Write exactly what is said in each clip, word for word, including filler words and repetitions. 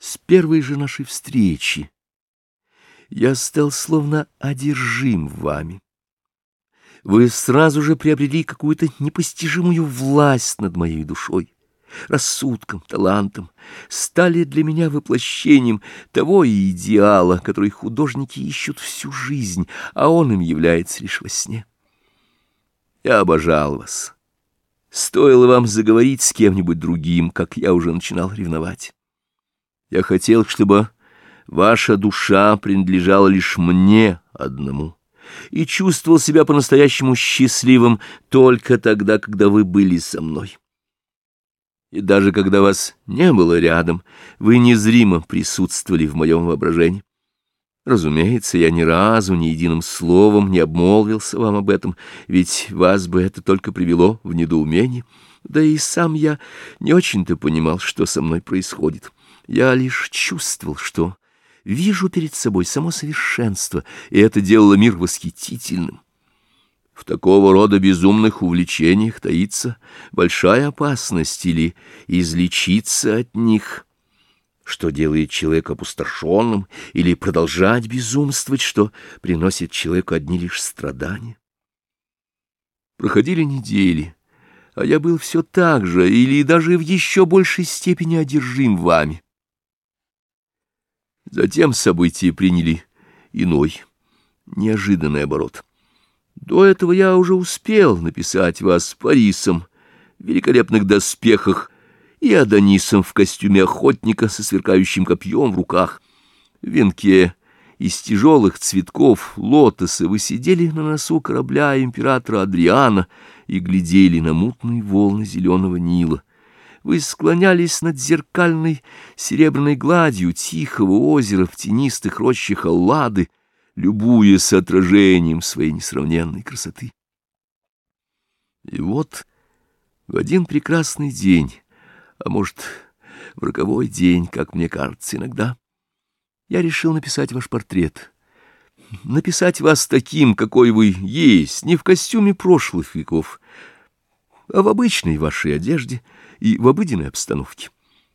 С первой же нашей встречи я стал словно одержим вами. Вы сразу же приобрели какую-то непостижимую власть над моей душой, рассудком, талантом, стали для меня воплощением того идеала, который художники ищут всю жизнь, а он им является лишь во сне. Я обожал вас. Стоило вам заговорить с кем-нибудь другим, как я уже начинал ревновать. Я хотел, чтобы ваша душа принадлежала лишь мне одному, и чувствовал себя по-настоящему счастливым только тогда, когда вы были со мной. И даже когда вас не было рядом, вы незримо присутствовали в моем воображении. Разумеется, я ни разу, ни единым словом не обмолвился вам об этом, ведь вас бы это только привело в недоумение. Да и сам я не очень-то понимал, что со мной происходит. Я лишь чувствовал, что вижу перед собой само совершенство, и это делало мир восхитительным. В такого рода безумных увлечениях таится большая опасность или излечиться от них, что делает человека опустошенным, или продолжать безумствовать, что приносит человеку одни лишь страдания. Проходили недели, а я был все так же, или даже в еще большей степени одержим вами. Затем события приняли иной, неожиданный оборот. До этого я уже успел написать вас Парисом в великолепных доспехах и Адонисом в костюме охотника со сверкающим копьем в руках. В венке из тяжелых цветков лотоса вы сидели на носу корабля императора Адриана и глядели на мутные волны зеленого Нила. Вы склонялись над зеркальной серебряной гладью тихого озера в тенистых рощах Аллады, любуясь отражением своей несравненной красоты. И вот в один прекрасный день, а может, в роковой день, как мне кажется иногда, я решил написать ваш портрет, написать вас таким, какой вы есть, не в костюме прошлых веков, а в обычной вашей одежде и в обыденной обстановке.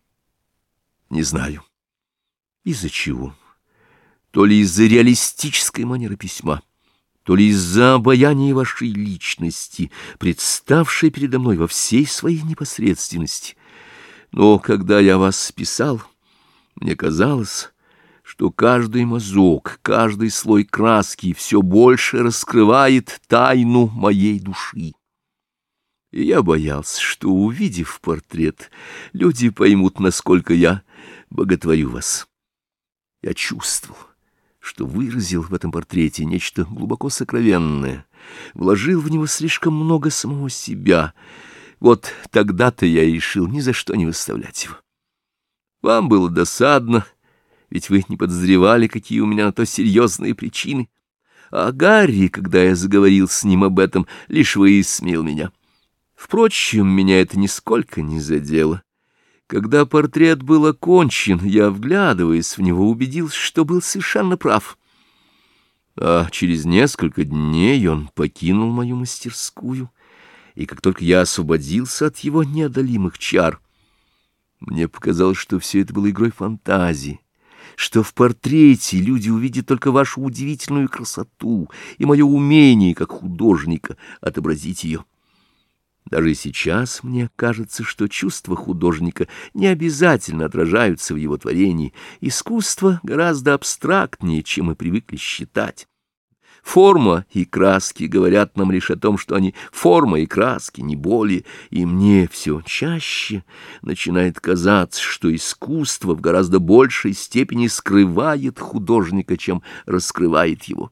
Не знаю, из-за чего. То ли из-за реалистической манеры письма, то ли из-за обаяния вашей личности, представшей передо мной во всей своей непосредственности. Но когда я вас писал, мне казалось, что каждый мазок, каждый слой краски все больше раскрывает тайну моей души. И я боялся, что, увидев портрет, люди поймут, насколько я боготворю вас. Я чувствовал, что выразил в этом портрете нечто глубоко сокровенное, вложил в него слишком много самого себя. Вот тогда-то я решил ни за что не выставлять его. Вам было досадно, ведь вы не подозревали, какие у меня на то серьезные причины. А Гарри, когда я заговорил с ним об этом, лишь высмеял меня. Впрочем, меня это нисколько не задело. Когда портрет был окончен, я, вглядываясь в него, убедился, что был совершенно прав. А через несколько дней он покинул мою мастерскую, и как только я освободился от его неодолимых чар, мне показалось, что все это было игрой фантазии, что в портрете люди увидят только вашу удивительную красоту и мое умение, как художника, отобразить ее. Даже сейчас мне кажется, что чувства художника не обязательно отражаются в его творении. Искусство гораздо абстрактнее, чем мы привыкли считать. Форма и краски говорят нам лишь о том, что они форма и краски, не более. И мне все чаще начинает казаться, что искусство в гораздо большей степени скрывает художника, чем раскрывает его.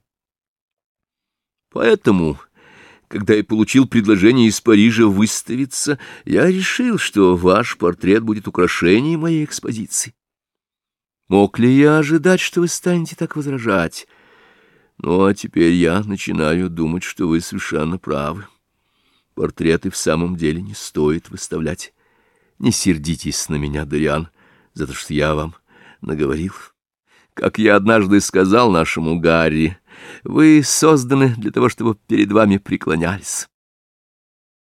Поэтому, когда я получил предложение из Парижа выставиться, я решил, что ваш портрет будет украшением моей экспозиции. Мог ли я ожидать, что вы станете так возражать? Ну, а теперь я начинаю думать, что вы совершенно правы. Портреты в самом деле не стоит выставлять. Не сердитесь на меня, Дориан, за то, что я вам наговорил. Как я однажды сказал нашему Гарри, вы созданы для того, чтобы перед вами преклонялись.